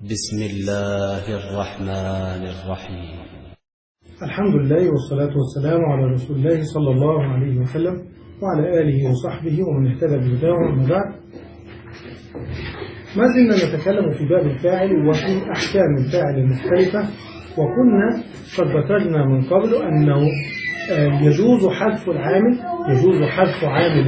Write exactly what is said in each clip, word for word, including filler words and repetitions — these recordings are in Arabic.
بسم الله الرحمن الرحيم. الحمد لله والصلاة والسلام على رسول الله صلى الله عليه وسلم وعلى آله وصحبه ومن اهتدى بهداه. أما بعد، ما زلنا نتكلم في باب الفاعل وفي أحكام الفاعل المختلفة، وكنا قد ذكرنا من قبل أنه يجوز حذف العامل يجوز حذف عامل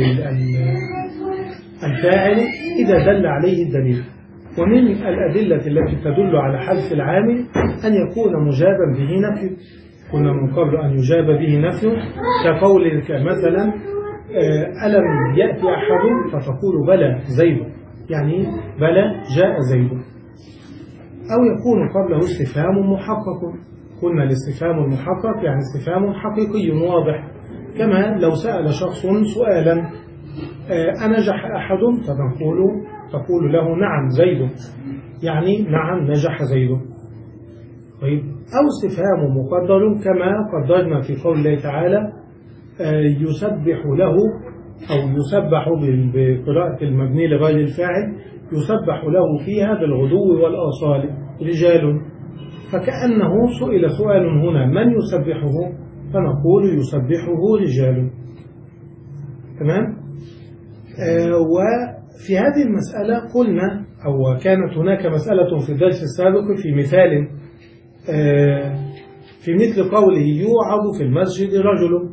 الفاعل إذا دل عليه الدليل. ومن الأدلة التي تدل على حذف العامل أن يكون مجابا به نفي. قلنا من قبل أن يجاب به نفي كقولك مثلا ألم يأتي أحد فتقول بلى زيد، يعني بلى جاء زيد. أو يكون قبله استفهام محقق. قلنا الاستفهام المحقق يعني استفهام حقيقي واضح، كما لو سأل شخص سؤالا أنجح أحد فتقول تقول له نعم زيد، يعني نعم نجح زيد. طيب، أو استفهام مقدر كما قدرنا في قول الله تعالى يسبح له، أو يسبح بقراءة المبني لغير الفاعل، يسبح له فيها بالغدو والآصال رجال، فكأنه سئل سؤال هنا من يسبحه فنقول يسبحه رجال. تمام؟ آه وفي هذه المسألة قلنا، أو كانت هناك مسألة في الدرس السابق في مثال آه في مثل قوله يوعظ في المسجد رجل،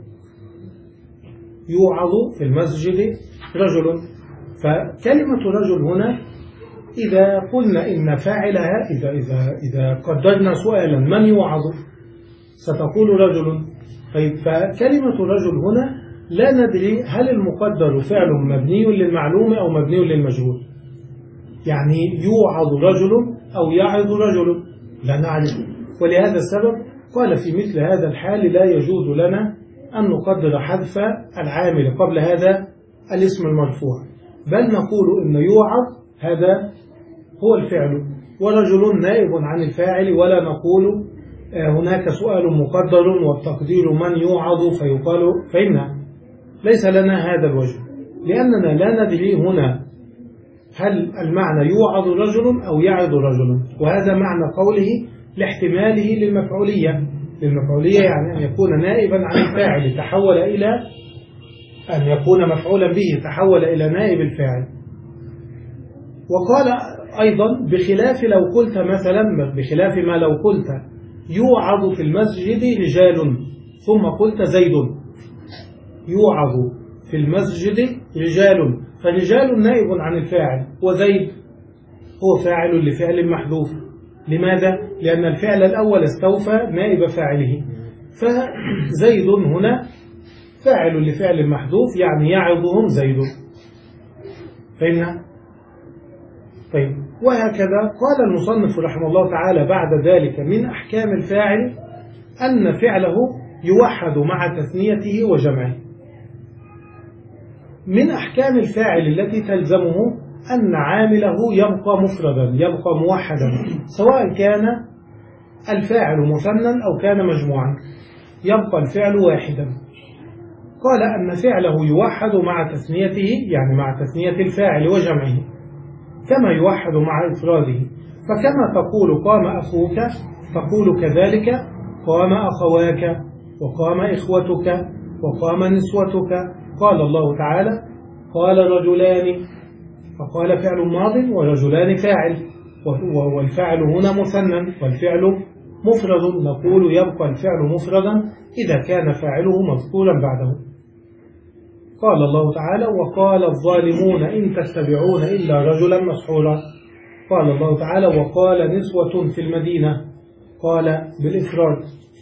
يوعظ في المسجد رجل. فكلمة رجل هنا إذا قلنا إن فاعلها إذا, إذا, إذا قدرنا سؤالا من يوعظ ستقول رجل. طيب، فكلمة رجل هنا لا ندري هل المقدر فعل مبني للمعلوم أو مبني للمجهول، يعني يوعظ رجل أو يعظ رجل لا نعرف. ولهذا السبب قال في مثل هذا الحال لا يجوز لنا أن نقدر حذف العامل قبل هذا الاسم المرفوع، بل نقول إن يوعظ هذا هو الفعل ورجل نائب عن الفاعل، ولا نقول هناك سؤال مقدر والتقدير من يوعظ فيقال فإن ليس لنا هذا الوجه، لأننا لا ندري هنا هل المعنى يوعظ رجل أو يعظ رجل، وهذا معنى قوله لاحتماله للمفعولية. للمفعولية يعني أن يكون نائبا عن الفاعل تحول إلى أن يكون مفعولا به تحول إلى نائب الفاعل. وقال أيضا بخلاف لو قلت مثلا بخلاف ما لو قلت يوعظ في المسجد رجال ثم قلت زيد، يوعظ في المسجد رجال، فرجال نائب عن الفاعل وزيد هو فاعل لفعل محذوف. لماذا؟ لأن الفعل الأول استوفى نائب فاعله، فزيد هنا فاعل لفعل محذوف يعني يعظهم زيد. فهمنا؟ طيب، وهكذا قال المصنف رحمه الله تعالى بعد ذلك من أحكام الفاعل أن فعله يوحد مع تثنيته وجمعه. من أحكام الفاعل التي تلزمه أن عامله يبقى مفردا، يبقى موحدا، سواء كان الفاعل مثنى أو كان مجموعا، يبقى الفعل واحدا. قال أن فعله يوحد مع تثنيته، يعني مع تثنية الفاعل وجمعه، كما يوحد مع إفراده. فكما تقول قام أخوك تقول كذلك قام أخواك وقام إخوتك وقام نسوتك. قال الله تعالى قال رجلان، فقال فعل ماض ورجلان فاعل، والفعل هنا مثنى والفعل مفرد، نقول يبقى الفعل مفردا إذا كان فاعله مذكورا بعده. قال الله تعالى وقال الظالمون إن تتبعون إلا رجلا مسحورا. قال الله تعالى وقال نسوة في المدينة، قال بالإفراد.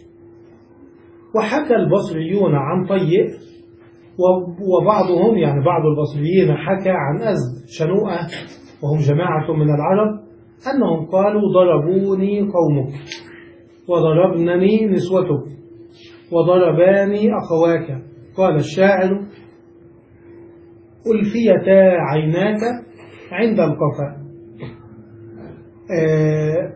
وحكى البصريون عن طيء، وبعضهم يعني بعض البصريين حكى عن أزد شنوءة وهم جماعة من العرب أنهم قالوا ضربوني قومك وضربنني نسوتك وضرباني أخواك. قال الشاعر ألفيتا عيناك عند القفا. آه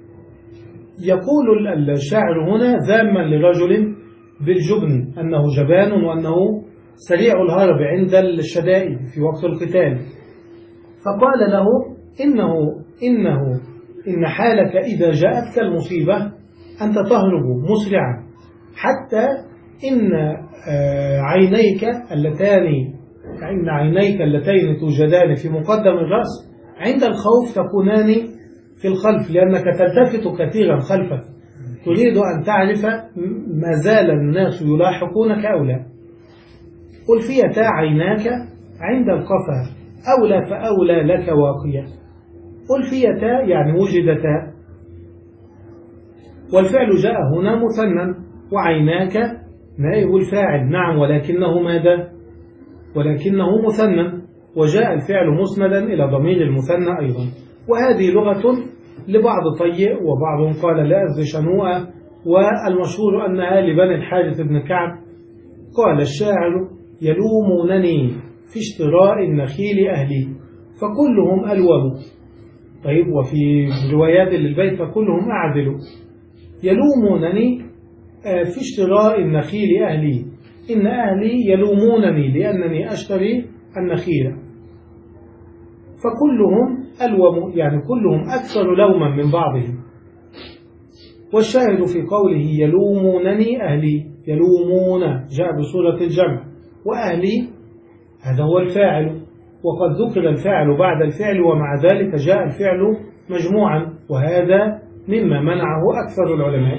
يقول الشاعر هنا ذاما لرجل بالجبن أنه جبان وأنه سريع الهرب عند الشدائد في وقت القتال، فقال له إنه, إنه إن حالك إذا جاءتك المصيبة أنت تهرب مسرعا، حتى إن عينيك اللتان إن عينيك اللتين توجدان في مقدم الرأس عند الخوف تكونان في الخلف، لأنك تلتفت كثيرا خلفك، تريد أن تعرف ما زال الناس يلاحقونك أو لا. ألفيتا عيناك عند القفا أولى فأولى لك واقية. ألفيتا يعني وجدتا، والفعل جاء هنا مثنى، وعيناك نائب الفاعل، نعم، ولكنه ماذا؟ ولكنه مثنى، وجاء الفعل مسندا إلى ضمير المثنى أيضا. وهذه لغة لبعض طيء، وبعضهم قال لأز شنوءة، والمشهور أنها لبني الحارث بن كعب. قال الشاعر: يلومونني في اشتراء النخيل أهلي فكلهم ألوم. طيب، وفي روايات للبيت فكلهم أعدل. يلومونني في اشتراء النخيل أهلي، إن أهلي يلومونني لأنني أشتري النخيل، فكلهم ألوم، يعني كلهم أكثر لوما من بعضهم. والشاهد في قوله يلومونني أهلي، يلومون جاء بصورة الجمع، وأهلي هذا هو الفاعل، وقد ذكر الفاعل بعد الفعل، ومع ذلك جاء الفعل مجموعا، وهذا مما منعه أكثر العلماء.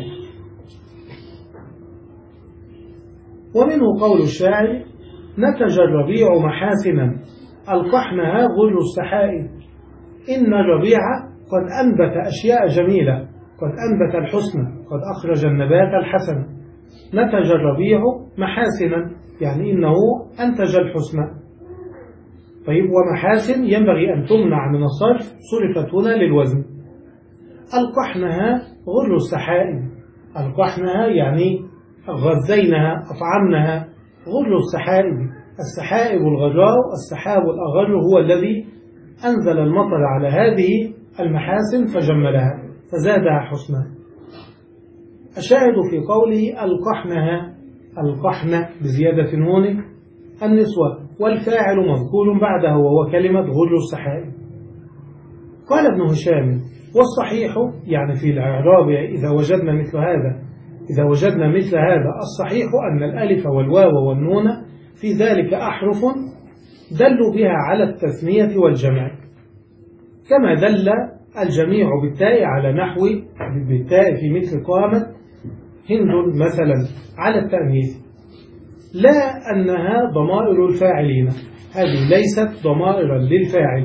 ومنه قول الشاعر: نتج الربيع محاسنا ألقحنها غل السحائب. إن الربيع قد أنبت أشياء جميلة، قد أنبت الحسن، قد أخرج النبات الحسن. نتج الربيع محاسنا يعني إنه أنتج الحسن. طيب، ومحاسن ينبغي أن تمنع من الصرف، صرفت هنا للوزن. ألقحنها غل السحائب، ألقحنها يعني غذينها أطعمنها. غل السحائب، السحائب الغراء، السحاب الأغر هو الذي أنزل المطر على هذه المحاسن فجملها فزادها حسنا. الشاهد في قوله ألقحنها، القحن بزيادة نون النسوة، والفاعل مذكور بعده وهو كلمة غل السحائب. قال ابن هشام: والصحيح يعني في الإعراب إذا وجدنا مثل هذا إذا وجدنا مثل هذا الصحيح أن الألف والواو والنون في ذلك أحرف دلوا بها على التثنية والجمع، كما دل الجميع بالتاء على نحو بالتاء في مثل قامت هند مثلا على التأنيث، لا أنها ضمائر الفاعلين، هذه ليست ضمائرا للفاعل.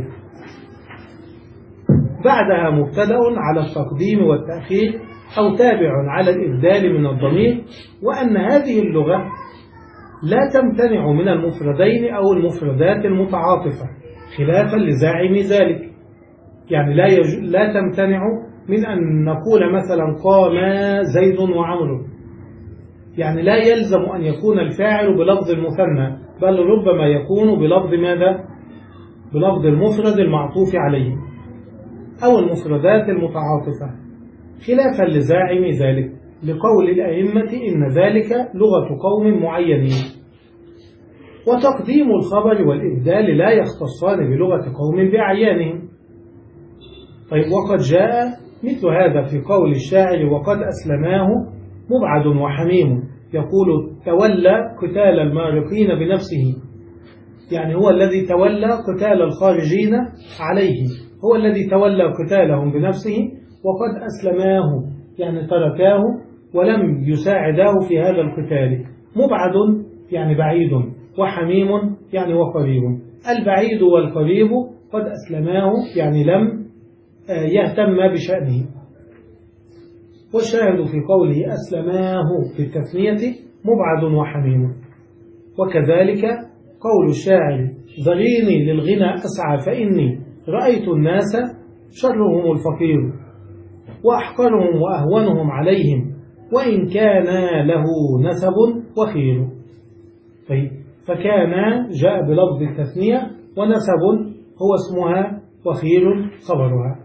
بعدها مبتدأ على التقديم والتأخير أو تابع على الإبدال من الضمير، وأن هذه اللغة لا تمتنع من المفردين أو المفردات المتعاطفة خلافا لزاعم ذلك، يعني لا, يج... لا تمتنع من أن نقول مثلا قام زيد وعمرو، يعني لا يلزم أن يكون الفاعل بلفظ المثنى، بل ربما يكون بلفظ ماذا؟ بلفظ المفرد المعطوف عليه أو المفردات المتعاطفة، خلافا لزاعم ذلك، لقول الأئمة إن ذلك لغة قوم معينين. وتقديم الخبر والإبدال لا يختصان بلغة قوم بأعيانهم. طيب، وقد جاء مثل هذا في قول الشاعر: وقد أسلماه مبعد وحميم، يقول تولى قتال المارقين بنفسه، يعني هو الذي تولى قتال الخارجين عليه، هو الذي تولى قتالهم بنفسه. وقد أسلماه يعني تركاه ولم يساعداه في هذا القتال. مبعد يعني بعيد، وحميم يعني وقريب. البعيد والقريب قد أسلماه يعني لم يهتم بشأنه. والشاهد في قوله أسلماه بالتثنية مبعد وحميم. وكذلك قول الشاعر: ذريني للغنى أسعى فإني رأيت الناس شرهم الفقير وأحقرهم وأهونهم عليهم وإن كان له نسب وخير. طيب، فكان جاء بلفظ التثنية، ونسب هو اسمها وخير خبرها.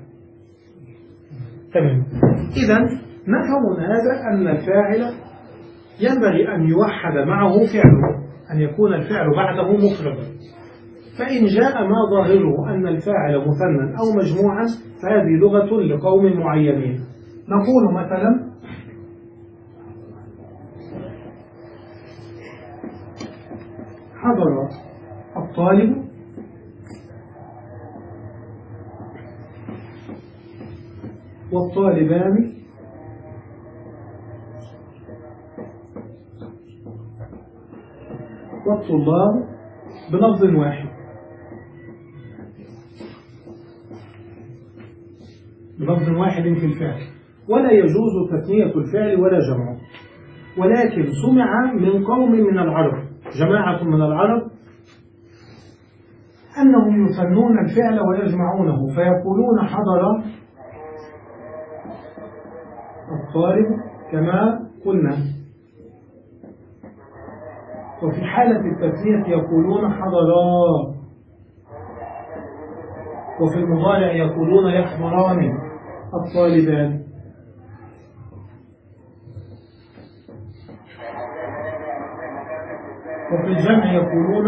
تمام. إذن نفهم من هذا أن الفاعل ينبغي أن يوحد معه فعله، أن يكون الفعل بعده مفردا. فإن جاء ما ظاهره أن الفاعل مثنى أو مجموعة فهذه لغة لقوم معينين. نقول مثلا حضر الطالب والطالبان والطلاب بلفظ واحد، بلفظ واحد في الفعل، ولا يجوز تثنية الفعل ولا جمعه، ولكن سمع من قوم من العرب، جماعة من العرب، أنهم يثنون الفعل ويجمعونه فيقولون حضر الطالب كما قلنا، وفي حالة التثنية يقولون حضرا، وفي المضارع يقولون يحضران الطالبان. وفي الجمع يقولون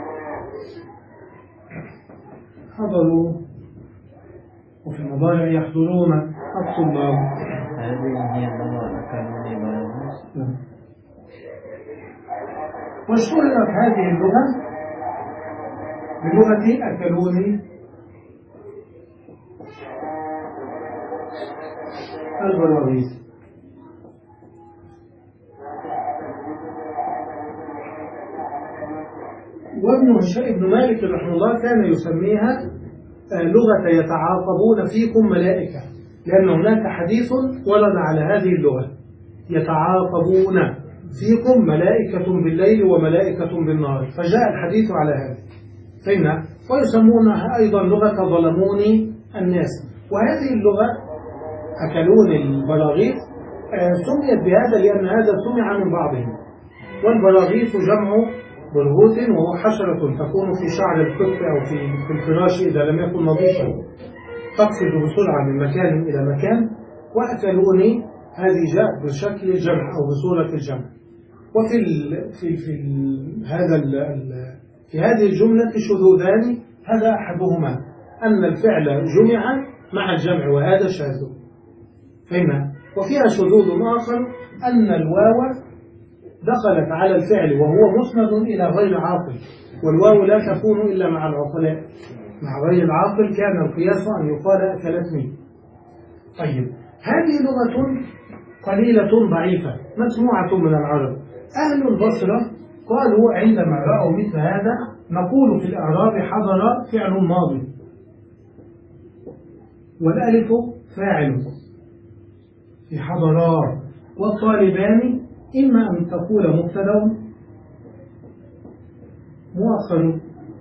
حضروا، وفي المضارع يحضرون الطلاب. هذه هي اللغة الأكاديمية بالغوث. واشتهرت هذه اللغة بلغة أكلوني البراغيث. وابن ابن مالك رحمه الله كان يسميها لغة يتعاقبون فيكم ملائكة، لأن هناك حديث ورد على هذه اللغة، يتعاقبون فيكم ملائكة بالليل وملائكة بالنهار، فجاء الحديث على هذا. فإن ويسمونها أيضا لغة ظلموني الناس. وهذه اللغة أكلون البراغيث سميت بهذا لأن هذا سمع من بعضهم. والبراغيث جمع برغوث، وهو حشرة تكون في شعر القط أو في في الفراش إذا لم يكن نظيفا، تقفز بسرعة من مكان إلى مكان. وأكلوني هذه جاءت بشكل الجمع أو بصورة الجمع. وفي ال في في ال هذا ال في هذه الجملة شذوذان، هذا أحدهما أن الفعل جمع مع الجمع وهذا شاذ، فهمنا. وفيها شذوذ آخر أن الواو دخلت على الفعل وهو مسند إلى غير عاقل، والواو لا تكون إلا مع العقلاء، مع غير العاقل كان القياس أن يقال أكلتني. طيب، هذه لغة قليلة ضعيفة مسموعة من العرب. أهل البصرة قالوا عندما رأوا مثل هذا نقول في الإعراب حضر فعل ماضي والألف فاعل في حضرا، والطالبان إما أن تقول مبتدأ مؤخر،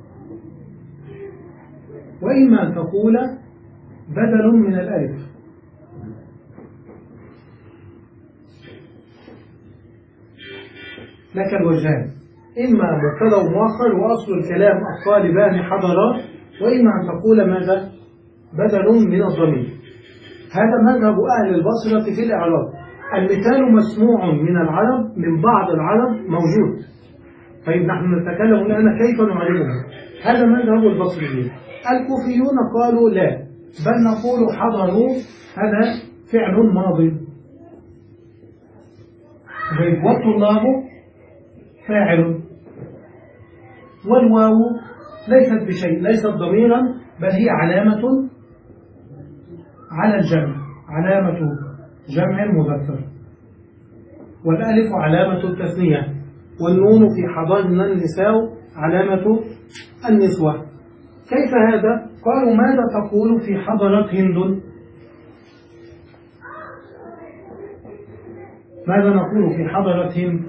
وإما أن تقول بدل من الألف. لك الوجهان، إما مبتدأ مؤخر وأصل الكلام الطالبان حضرا، وإما أن تقول ماذا؟ بدل من الضمير. هذا مذهب أهل البصرة في الإعراب. المثال مسموع من العرب، من بعض العرب موجود. طيب، نحن نتكلم الآن كيف نعلمه. هذا مذهب البصريين. الكوفيون قالوا لا، بل نقول حضروا هذا فعل ماضي، والطلاب فاعل، والواو ليست بشيء، ليست ضميرا، بل هي علامة على الجمع، علامة جمع مذكر، والألف علامة التثنية، والنون في حضرنا النساء علامة النسوة. كيف هذا؟ قالوا ماذا تقول في حضرت هند؟ ماذا نقول في حضرت هند؟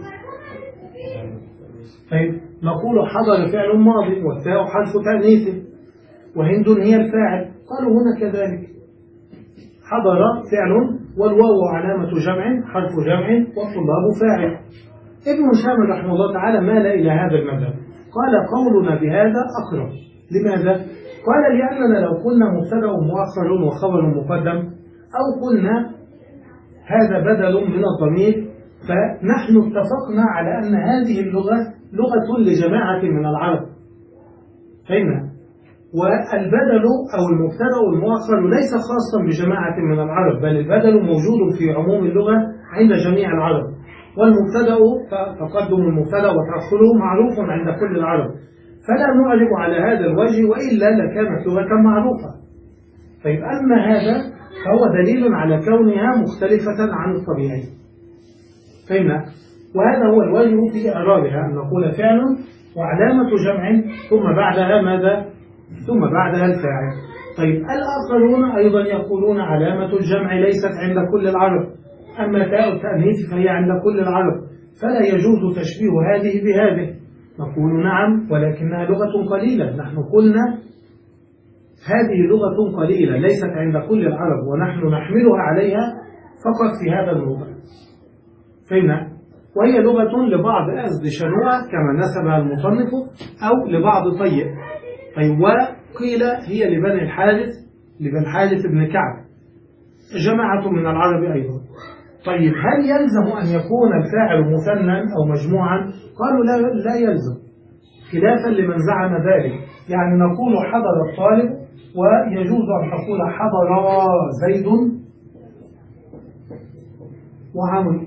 طيب، نقول حضر فعل ماضي والتاء حرف تأنيث وهند هي الفاعل. قالوا هنا كذلك، حضر فعل والواو علامة جمع حرف جمع والطلاب فاعل. ابن هشام رحمه الله تعالى مال إلى هذا المذهب، قال قولنا بهذا أقرب. لماذا؟ قال لأننا لو قلنا مبتدأ مؤخر وخبر مقدم، أو قلنا هذا بدل من الضمير، فنحن اتفقنا على أن هذه اللغة لغة لجماعة من العرب، فهمنا؟ والبدل أو المبتدأ المؤخر ليس خاصا بجماعة من العرب، بل البدل موجود في عموم اللغة عند جميع العرب، والمبتدأ تقدم المبتدأ وتأخره معروف عند كل العرب، فلا نعرب على هذا الوجه، وإلا لكانت لغة معروفة. طيب أما هذا فهو دليل على كونها مختلفة عن الطبيعي. فهمنا؟ وهذا هو الوجه في إعرابها، أن نقول فعل وعلامة جمع ثم بعدها ماذا؟ ثم بعدها الفاعل. طيب الآخرون أيضا يقولون علامة الجمع ليست عند كل العرب، أما تاء التأنيث فهي عند كل العرب، فلا يجوز تشبيه هذه بهذه. نقول نعم، ولكنها لغة قليلة. نحن قلنا هذه لغة قليلة ليست عند كل العرب، ونحن نحملها عليها فقط في هذا الموضع. فهمنا؟ وهي لغة لبعض أزد شنوع كما نسبها المصنف، أو لبعض طيء. طيب وقيل هي لبني الحارث لبني الحارث بن كعب، جماعة من العرب أيضا. طيب هل يلزم أن يكون الفاعل مثنى أو مجموعا؟ قالوا لا, لا يلزم، خلافا لمن زعم ذلك. يعني نقول حضر الطالب، ويجوز أن تقول حضر زيد وعمرو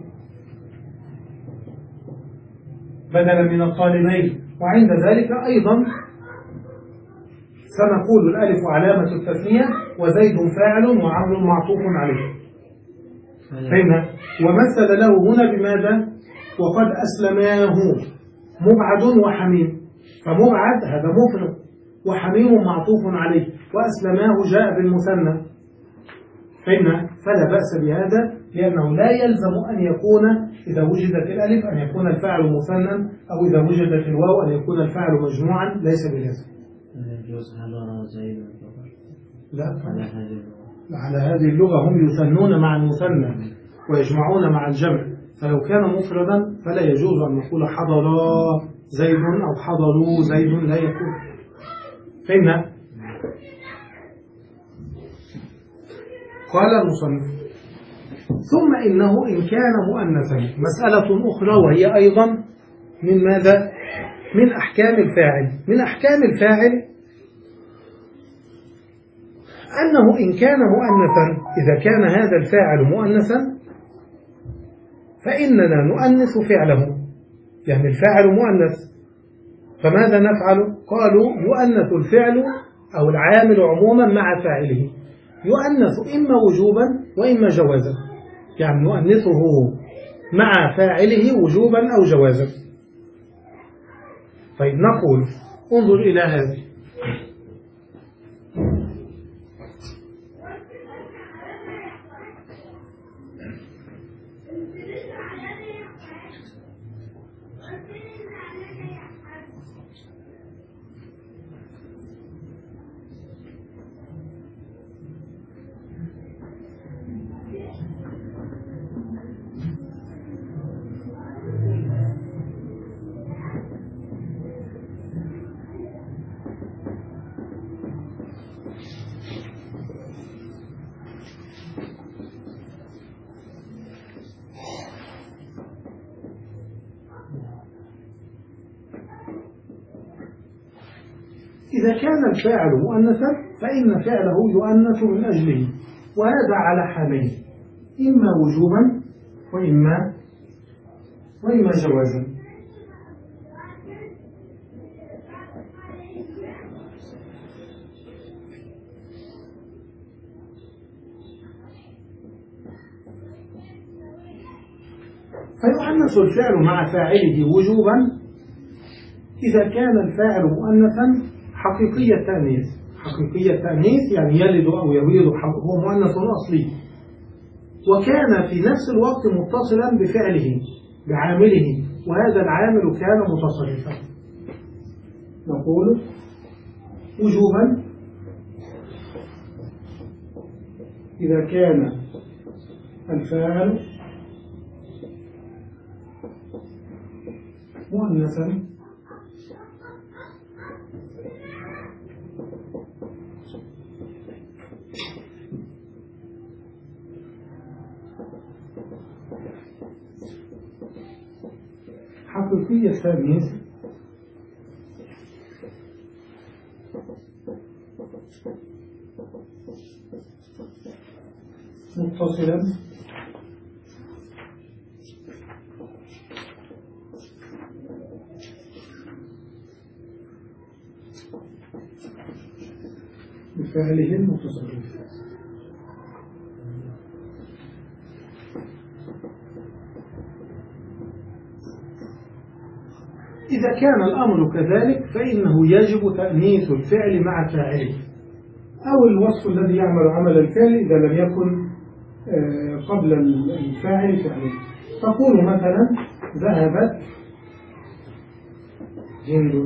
بدلا من الطالبين. وعند ذلك أيضا سنقول الألف علامة التثنية وزيد فاعل وعمرو معطوف عليه. فهمنا؟ ومثل له هنا بماذا؟ وقد أسلماه، مبعد وحميم، فمبعد هذا مفرد وحميم معطوف عليه، وأسلماه جاء بالمثنى. فهمنا؟ فلا بأس بهذا، لأنه لا يلزم أن يكون إذا وجدت الألف أن يكون الفاعل مثنى، أو إذا وجدت الواو أن يكون الفاعل مجموعا، ليس بلازم. لا على هذه اللغة هم يثنون مع المثنى ويجمعون مع الجمع، فلو كان مفردا فلا يجوز أن نقول حضر زيد أو حضروا زيد، لا يكون. فهمنا؟ قال المصنف ثم إنه إن كان مؤنثا، مسألة أخرى وهي أيضا من ماذا؟ من أحكام الفاعل. من أحكام الفاعل أنه إن كان مؤنثا، إذا كان هذا الفاعل مؤنثا فإننا نؤنث فعله، يعني الفاعل مؤنث، فماذا نفعل؟ قالوا يؤنث الفعل أو العامل عموما مع فاعله، يؤنث إما وجوبا وإما جوازا، يعني نؤنثه مع فاعله وجوبا أو جوازا. طيب نقول انظر إلى هذه، إذا كان الفاعل مؤنثا فإن فعله يؤنث من أجله، وهذا على حالين، إما وجوبا وإما وإما جوازا. فيؤنث الفعل مع فاعله وجوبا إذا كان الفاعل مؤنثا حقيقي التأنيث. حقيقي التأنيث يعني يلد أو يبيض، هو مؤنث أصلي، وكان في نفس الوقت متصلا بفعله بعامله، وهذا العامل كان متصرفا. نقول وجوبا إذا كان الفاعل مؤنثا حقيقي التأنيث متصلا بفعله المتصرف. إذا كان الأمر كذلك فإنه يجب تأنيث الفعل مع فاعله، أو الوصف الذي يعمل عمل الفعل إذا لم يكن قبل الفاعل فعله. تقول مثلا ذهبت هند،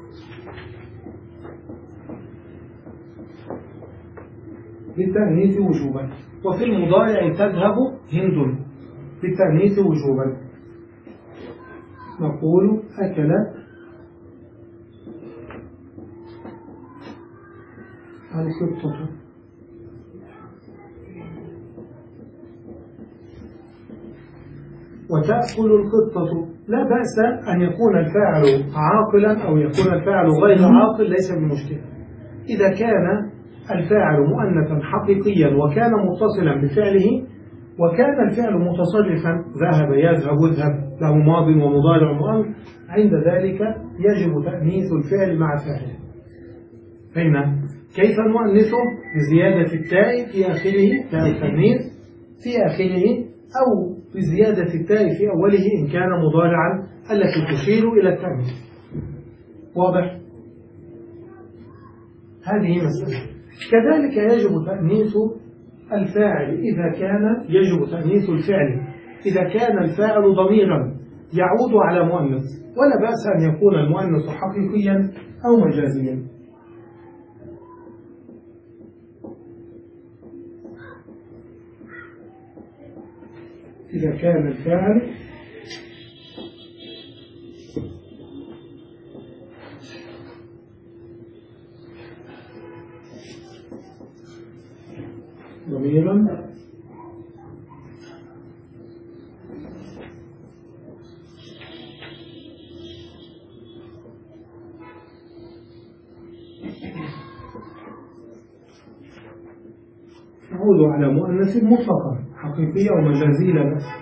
بالتأنيث وجوبا، وفي المضارع تذهب هند بالتأنيث وجوبا. نقول أكلت القطة، وتأكل القطة. لا بأس أن يكون الفاعل عاقلا أو يكون الفاعل غير عاقل، ليس بمشكلة. إذا كان الفاعل مؤنثا حقيقيا وكان متصلا بفعله، وكان الفعل متصرفا ذهب يذهب اذهب له ماض ومضارع وأمر، عند ذلك يجب تأنيث الفعل مع فاعله. فهمنا كيف نؤنثه؟ بزيادة التاء في آخره، تاء التأنيث في آخره، أو بزيادة التاء في أوله إن كان مضارعا التي تشير إلى التأنيث. واضح؟ هذه مسألة. كذلك يجب تأنيث الفاعل إذا كان يجب تأنيث الفعل إذا كان الفاعل ضميرا يعود على مؤنث، ولا بأس أن يكون المؤنث حقيقيا أو مجازيا. إذا كان الفاعل ضميرا يعود على مؤنث مطلقا، حقيقية ومجازية لا بأس.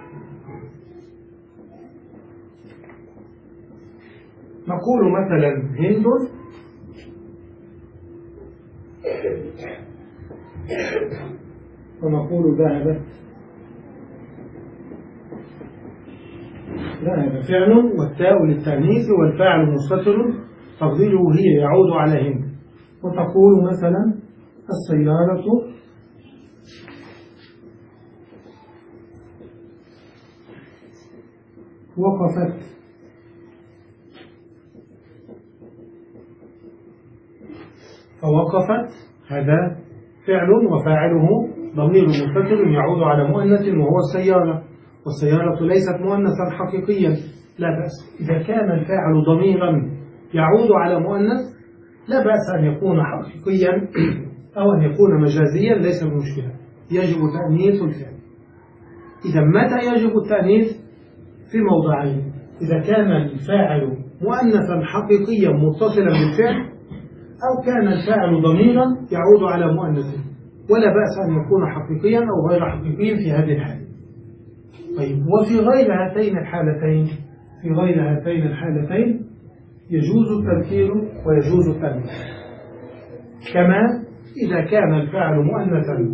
نقول مثلا هند ونقول ذهبت. ذهب فعل والتاء للتأنيث والفاعل مستتر تقديره هي يعود على هند. وتقول مثلا السيارة وقفت. فوقفت هذا فعل وفاعله ضمير مستتر يعود على مؤنث وهو السيارة، والسيارة ليست مؤنثا حقيقيا لا بأس. إذا كان الفاعل ضميرا يعود على مؤنث لا بأس أن يكون حقيقيا أو أن يكون مجازيا، ليس بمشكلة. يجب تأنيث الفعل. إذا متى يجب التأنيث؟ في موضعين: إذا كان الفاعل مؤنثا حقيقيا متصلا بالفعل، أو كان الفاعل ضميرا يعود على مؤنث، ولا بأس أن يكون حقيقيا أو غير حقيقي في هذه الحالة. طيب، وفي غير هاتين الحالتين في غير هاتين الحالتين يجوز التذكير ويجوز التأنيث. كما إذا كان الفاعل مؤنثا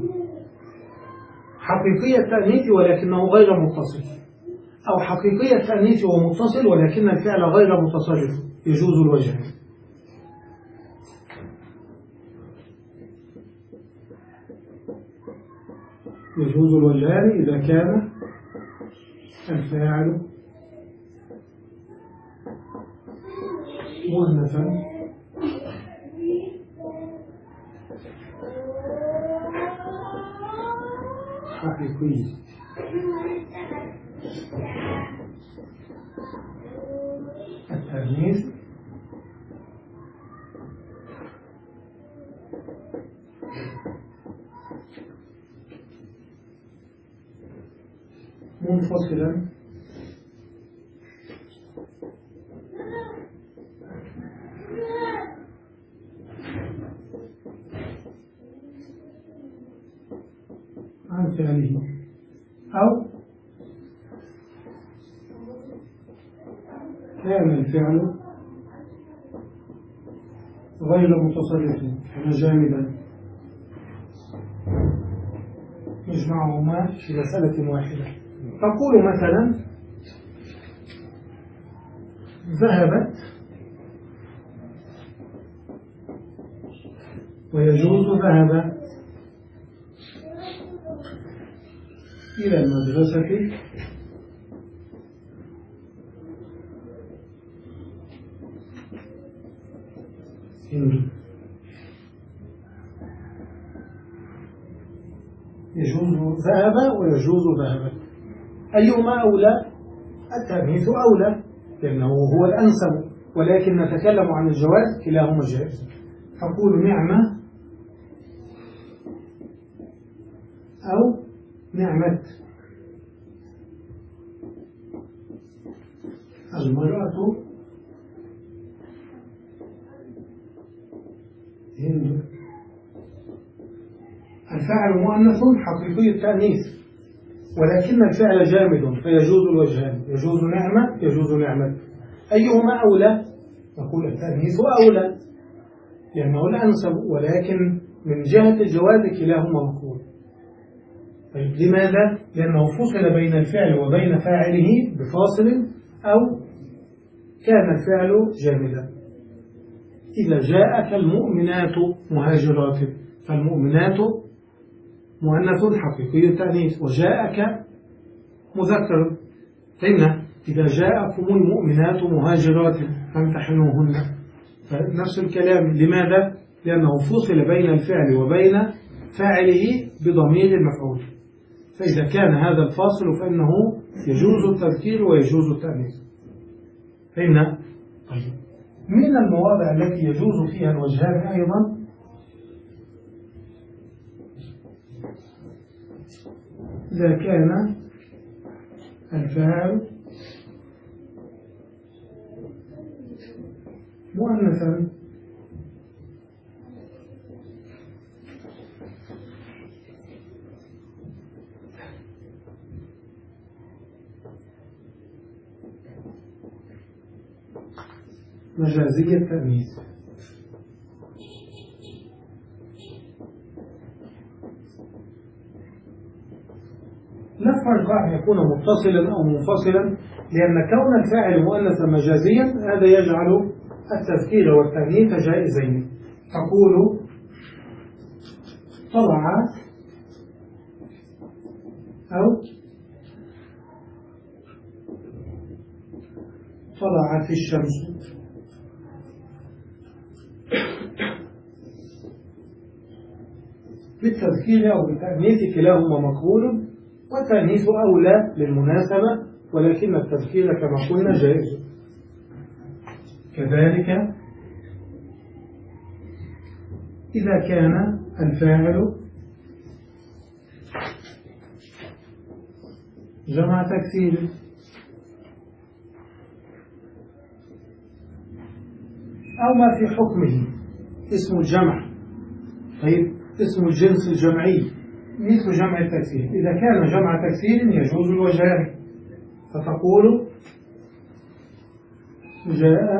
حقيقي التأنيث ولكنه غير متصل، أو حقيقي التأنيث ومتصل ولكن الفعل غير متصرف، يجوز الوجهين. يجوز الوجهان إذا كان الفاعل مؤنثا حقيقي التأنيث منفصلا عن فعله. أو كان الفعل غير متصرف كان جامدا، نجمعهما في مسألة واحدة. تقول مثلا ذهبت ويجوز ذهب إلى المدرسة هند، يجوز ذهب ويجوز ذهبت، أيهما أولى؟ التأنيث أولى لأنه هو الأنسب، ولكن نتكلم عن الجواز كلاهما جائز. تقول نعمة أو نعمة، المرأة هند، الفاعل مؤنث حقيقي التأنيث، ولكن الفعل جامد فيجوز الوجهان، يجوز نعمة يجوز نعمة، أيهما أولى؟ نقول التأنيث أولى لأنه الأنسب، ولكن من جهة الجواز كلاهما مقبول. طيب لماذا؟ لأنه فصل بين الفعل وبين فاعله بفاصل، أو كان الفعل جامدا. إذا جاءك المؤمنات مهاجرات، فالمؤمنات مؤنث حقيقي التأنيث، وجاءك مذكر. فإن إذا جاءكم المؤمنات مهاجرات فامتحنوهن، فنفس الكلام. لماذا؟ لأنه فصل بين الفعل وبين فاعله بضمير المفعول، فإذا كان هذا الفاصل فإنه يجوز التذكير ويجوز التأنيث. فإن طيب من المواضع التي يجوز فيها الوجهان أيضا إذا كان الفاعل مؤنثا، مجازي التأنيث. لا فرق أن يكون متصلا أو منفصلا، لأن كون الفاعل مؤنثا مجازيا هذا يجعل التذكير والتأنيث جائزين. تقول طلعت أو طلعت الشمس، بالتذكير أو بالتأنيث كلاهما مقبول، والتأنيث أولى للمناسبة، ولكن التذكير كما قلنا جائز. كذلك إذا كان الفاعل جمع تكسير، أو ما في حكمه اسم الجمع، طيب اسم الجنس الجمعي مثل جمع التكسير. إذا كان جمع تكسير يجوز الوجهان، فتقول جاء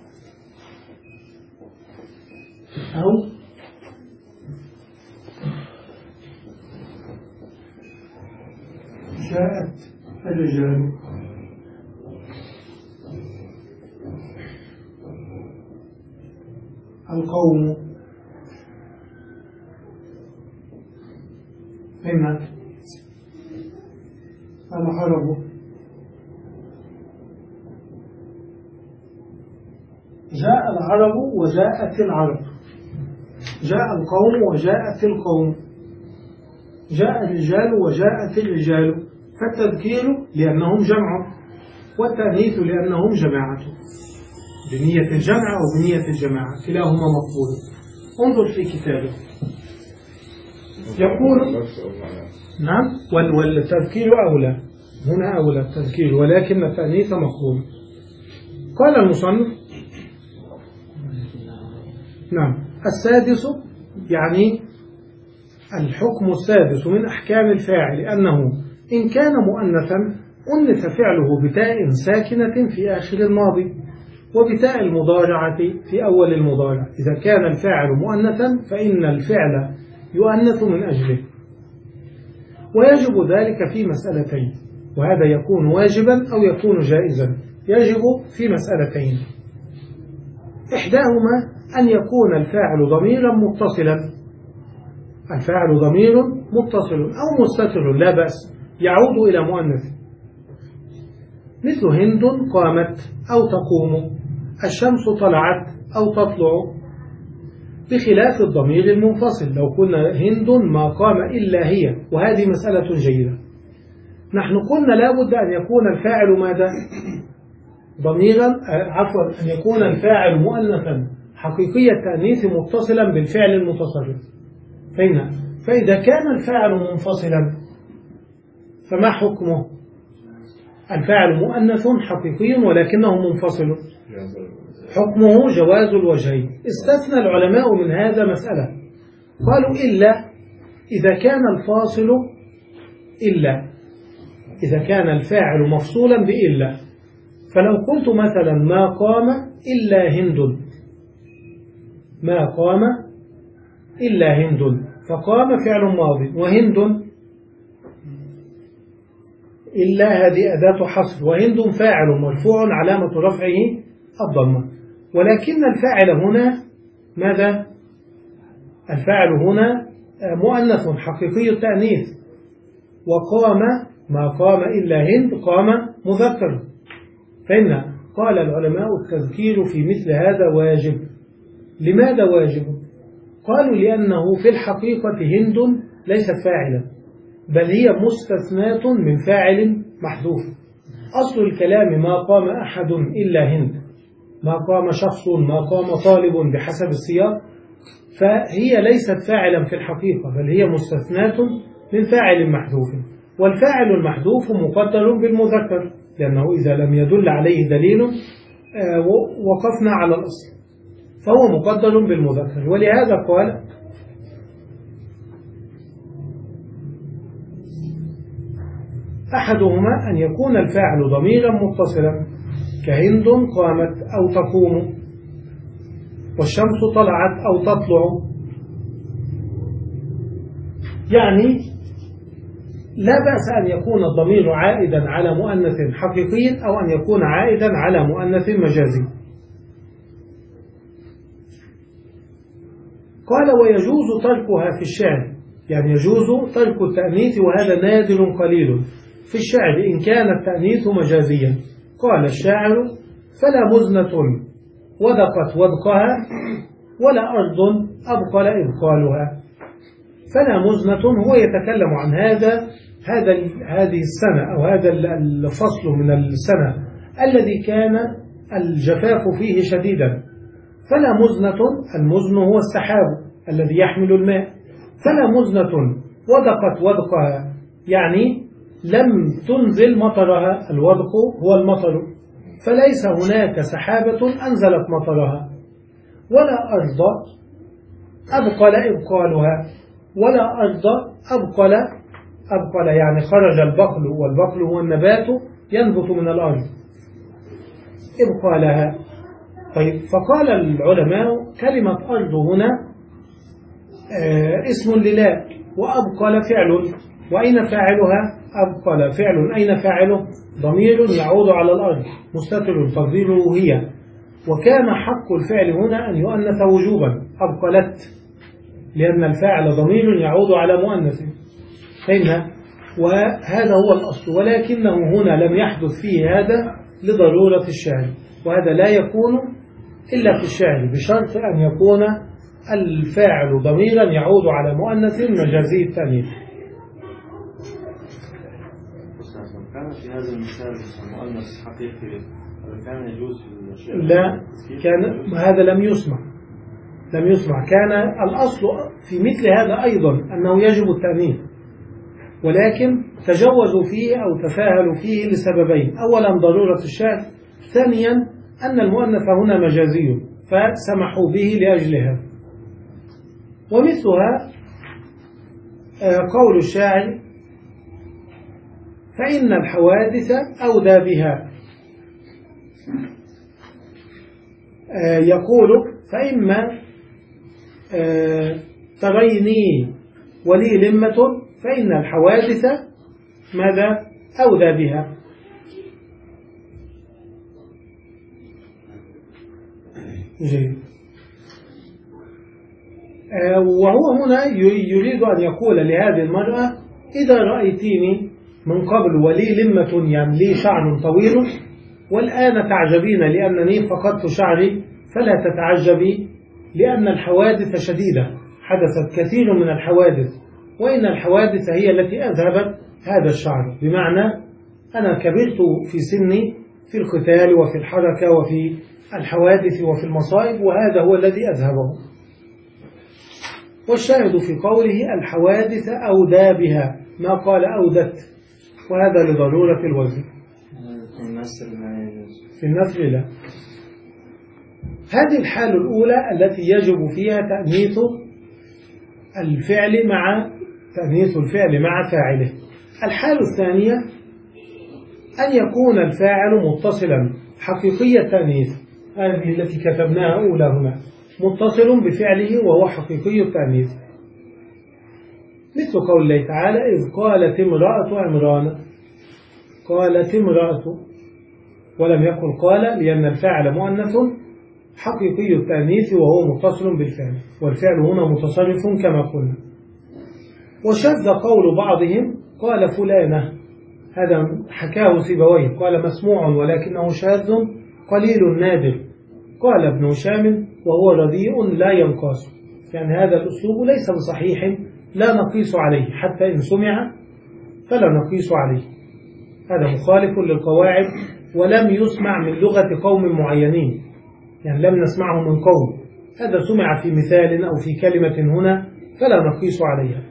أو جاءت الرجال. القوم هنا العرب. جاء العرب وجاءت العرب، جاء القوم وجاءت القوم، جاء الرجال وجاءت الرجال، فالتذكير لأنهم جمع، والتأنيث لأنهم جماعة، بنية الجمع أو بنية الجماعة كلاهما مقبول. انظر في كتابه يقول نعم والتذكير أولى، هنا أولى التذكير، ولكن التأنيث مقبول. قال المصنف نعم السادس، يعني الحكم السادس من أحكام الفاعل أنه إن كان مؤنثا أنث فعله بتاء ساكنة في آخر الماضي وبتاء المضارعة في أول المضارع. إذا كان الفاعل مؤنثا فإن الفعل يؤنث من أجله، ويجب ذلك في مسألتين، وهذا يكون واجبا أو يكون جائزا. يجب في مسألتين: إحداهما أن يكون الفاعل ضميرا متصلا، الفاعل ضمير متصل أو مستتر لا بأس يعود إلى مؤنث، مثل هند قامت أو تقوم، الشمس طلعت أو تطلع، بخلاف الضمير المنفصل. لو قلنا هند ما قام إلا هي، وهذه مسألة جيدة. نحن قلنا لابد أن يكون الفاعل ماذا؟ ضميرا، عفوا أن يكون الفاعل مؤنثا حقيقي التأنيث متصلا بالفعل المتصرف. فإن فإذا كان الفاعل منفصلا فما حكمه؟ الفاعل مؤنث حقيقي ولكنه منفصل، حكمه جواز الوجهين. استثنى العلماء من هذا مسألة، قالوا إلا إذا كان الفاصل إلا إذا كان الفاعل مفصولا بإلا. فلو قلت مثلا ما قام إلا هند، ما قام إلا هند، فقام فعل ماضي، وهند إلا هذه أداة حصر، وهند فاعل مرفوع علامة رفعه الضمة. ولكن الفاعل هنا ماذا؟ الفاعل هنا مؤنث حقيقي التأنيث، وقام ما قام إلا هند قام مذكر. فإن قال العلماء التذكير في مثل هذا واجب. لماذا واجب؟ قالوا لأنه في الحقيقة هند ليست فاعلا، بل هي مستثناة من فاعل محذوف. أصل الكلام ما قام أحد إلا هند، ما قام شخص، ما قام طالب بحسب السياق، فهي ليست فاعلا في الحقيقة، بل هي مستثناة من فاعل محذوف. والفاعل المحذوف مقدر بالمذكر، لأنه إذا لم يدل عليه دليل وقفنا على الأصل، فهو مقدر بالمذكر. ولهذا قال أحدهما أن يكون الفاعل ضميرا متصلا كهند قامت أو تقوم، والشمس طلعت أو تطلع. يعني لا بأس أن يكون الضمير عائدا على مؤنث حقيقي أو أن يكون عائدا على مؤنث مجازي. قال ويجوز تركها في الشعر، يعني يجوز ترك التأنيث، وهذا نادر قليل في الشعر إن كان التأنيث مجازيا. قال الشاعر فلا مزنة ودقت ودقها ولا أرض أبقل إبقالها. فلا مزنة هو يتكلم عن هذا هذا هذه السنة أو هذا الفصل من السنة الذي كان الجفاف فيه شديدا. فلا مزنة، المزن هو السحاب الذي يحمل الماء. فلا مزنة ودقت ودقها، يعني لم تنزل مطرها، الودق هو المطر، فليس هناك سحابة أنزلت مطرها. ولا أرض أبقل إبقالها، ولا أرض أبقل أبقل يعني خرج البقل، والبقل هو النبات ينبت من الأرض، إبقالها. طيب، فقال العلماء كلمة أرض هنا اسم للا، وأبقل فعل، وأين فاعلها؟ أبقل فعل، أين فاعله؟ ضمير يعود على الأرض مستتر تقديره هي، وكان حق الفعل هنا أن يؤنث وجوبا، أبقلت، لأن الفاعل ضمير يعود على مؤنث. فإن وهذا هو الأصل، ولكنه هنا لم يحدث فيه هذا لضرورة الشعر، وهذا لا يكون إلا في الشعر بشرط أن يكون الفاعل ضميرا يعود على مؤنث مجازي التأنيث. كان في هذا المثال مؤنث حقيقي كان يجوز في الشعر؟ لا، كان هذا لم يسمع لم يسمع كان الأصل في مثل هذا أيضا أنه يجب التأنيث، ولكن تجوزوا فيه أو تفاهلوا فيه لسببين: أولا ضرورة الشعر، ثانيا أن المؤنث هنا مجازي فسمحوا به لأجلها. ومثلها قول الشاعر فإن الحوادث أودى بها. آه يقول فإما آه تريني ولي لمة فإن الحوادث ماذا أودى بها. جيد. آه وهو هنا يريد أن يقول لهذه المرأة إذا رأيتيني من قبل ولي لمة يعني لي شعر طويل والآن تعجبين لأنني فقدت شعري فلا تتعجبي لأن الحوادث شديدة، حدثت كثير من الحوادث، وإن الحوادث هي التي أذهبت هذا الشعر، بمعنى أنا كبرت في سني في القتال وفي الحركة وفي الحوادث وفي المصائب، وهذا هو الذي أذهبه. والشاهد في قوله الحوادث أودى بها ما قال أودت، وهذا لضرورة الوزن. في النثر لا يجوز. في النثر لا. هذه الحالة الأولى التي يجب فيها تأنيث الفعل مع تأنيث الفعل مع فاعله. الحالة الثانية أن يكون الفاعل متصلا حقيقي التأنيث، هذه التي كتبناها أولى هنا، متصل بفعله وهو حقيقي التأنيث، مثل قول الله تعالى إذ قالت امرأة عمران، قالت امرأة ولم يقل قال، لأن الفاعل مؤنث حقيقي التأنيث وهو متصل بالفعل، والفعل هنا متصرف كما قلنا. وشذ قول بعضهم قال فلانة، هذا حكاه سيبويه، قال مسموع ولكنه شاذ قليل نادر، قال ابن هشام وهو رديء لا ينقاس، يعني هذا الأسلوب ليس بصحيح لا نقيس عليه، حتى إن سمع فلا نقيس عليه، هذا مخالف للقواعد ولم يسمع من لغة قوم معينين، يعني لم نسمعه من قوم، هذا سمع في مثال أو في كلمة هنا فلا نقيس عليها.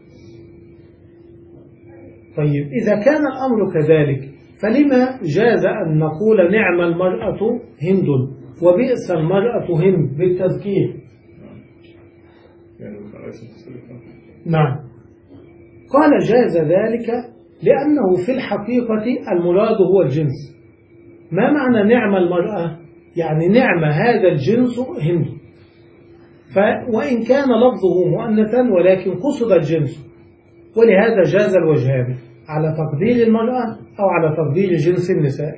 طيب إذا كان الأمر كذلك فلما جاز أن نقول نعم المرأة هند وبئس المرأة هند بالتذكير؟ نعم، قال جاز ذلك لأنه في الحقيقة المراد هو الجنس. ما معنى نعم المرأة؟ يعني نعم هذا الجنس هند، وإن كان لفظه مؤنثا ولكن قصد الجنس، ولهذا جاز الوجهان على تقدير المرأة أو على تقدير جنس النساء،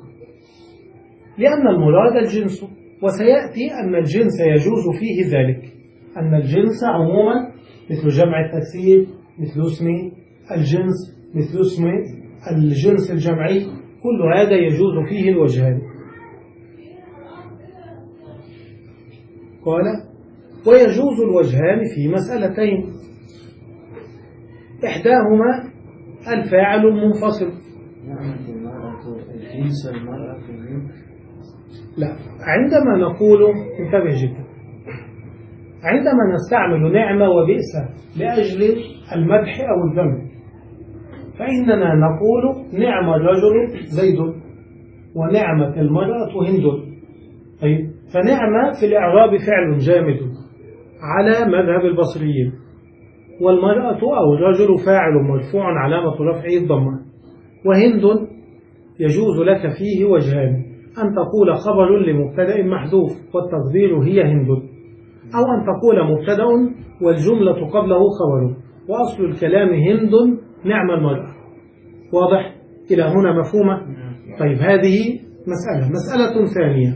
لأن المراد الجنس، وسيأتي أن الجنس يجوز فيه ذلك، أن الجنس عموما مثل جمع التكسير، مثل اسم الجنس، مثل اسم الجنس الجمعي، كل هذا يجوز فيه الوجهان. قال ويجوز الوجهان في مسألتين، إحداهما الفاعل المنفصل. جنس المرأة في الجنس. لا، عندما نقول انتبه جدا، عندما نستعمل نعمة وبئس لأجل المدح أو الذم، فإننا نقول نعم الرجل زيد ونعمة المرأة هند. طيب، فنعمة في الإعراب فعل جامد على مذهب البصريين، والمرأة أو الرجل فاعل مرفوع علامة رفعه الضمة، وهند يجوز لك فيه وجهان، أن تقول خبر لمبتدأ محذوف والتقدير هي هند، أو أن تقول مبتدأ والجملة قبله خبر وأصل الكلام هند نعم المرأة. واضح؟ إلى هنا مفهومة؟ طيب، هذه مسألة. مسألة ثانية،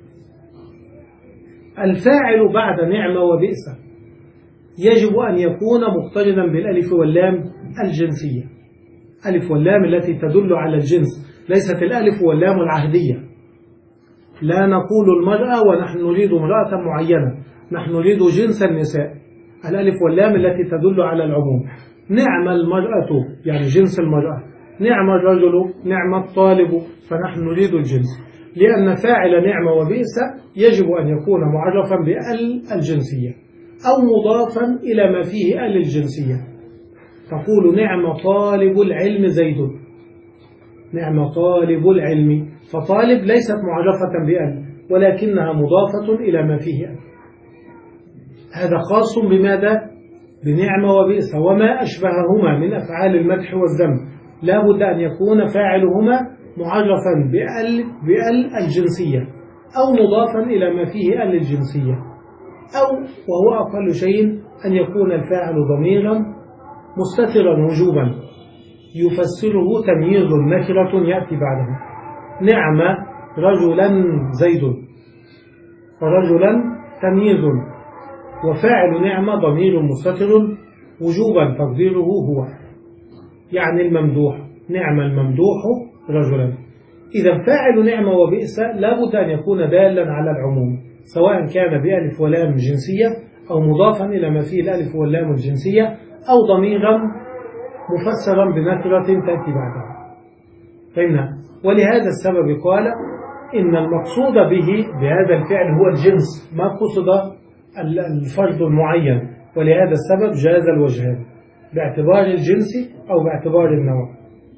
الفاعل بعد نعمة وبئس يجب أن يكون مقترنا بالألف واللام الجنسية، ألف واللام التي تدل على الجنس، ليست الألف واللام العهدية. لا نقول المرأة ونحن نريد امرأة معينة، نحن نريد جنس النساء، الألف واللام التي تدل على العموم. نعم المرأة يعني جنس المرأة، نعم الرجل، نعم الطالب، فنحن نريد الجنس، لأن فاعل نعم وبئس يجب أن يكون معرفا بأل الجنسية أو مضافا إلى ما فيه أل الجنسية. تقول نعم طالب العلم زيد، نعم طالب العلم، فطالب ليست معرفة بأل ولكنها مضافة إلى ما فيه أل. هذا خاص بماذا؟ بنعم وبئس وما أشبههما من أفعال المدح والذم، لا بد أن يكون فاعلهما معرفا بأل, بأل الجنسية أو مضافا إلى ما فيه أل الجنسية، أو وهو أقل شيء أن يكون الفاعل ضميرا مستترا وجوبا يفسره تمييز نكرة يأتي بعده. نعم رجلا زيد، فرجلا تمييز، وفاعل نعمة ضمير مستتر وجوبا تقديره هو، يعني الممدوح، نعم الممدوح رجلا. إذا فاعل نعمة وبئس لا بد أن يكون دالا على العموم، سواء كان بألف ولام جنسية أو مضافا إلى ما فيه الألف واللام الجنسية أو ضميرا مفسرا بنكرة تأتي بعدها. فهمنا؟ ولهذا السبب قال إن المقصود به بهذا الفعل هو الجنس، ما قصد الفرد المعين، ولهذا السبب جاز الوجهان باعتبار الجنس أو باعتبار النوع.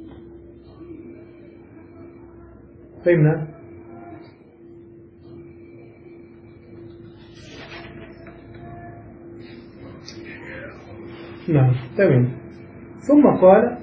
فهمنا؟ نعم تمام. ثم قال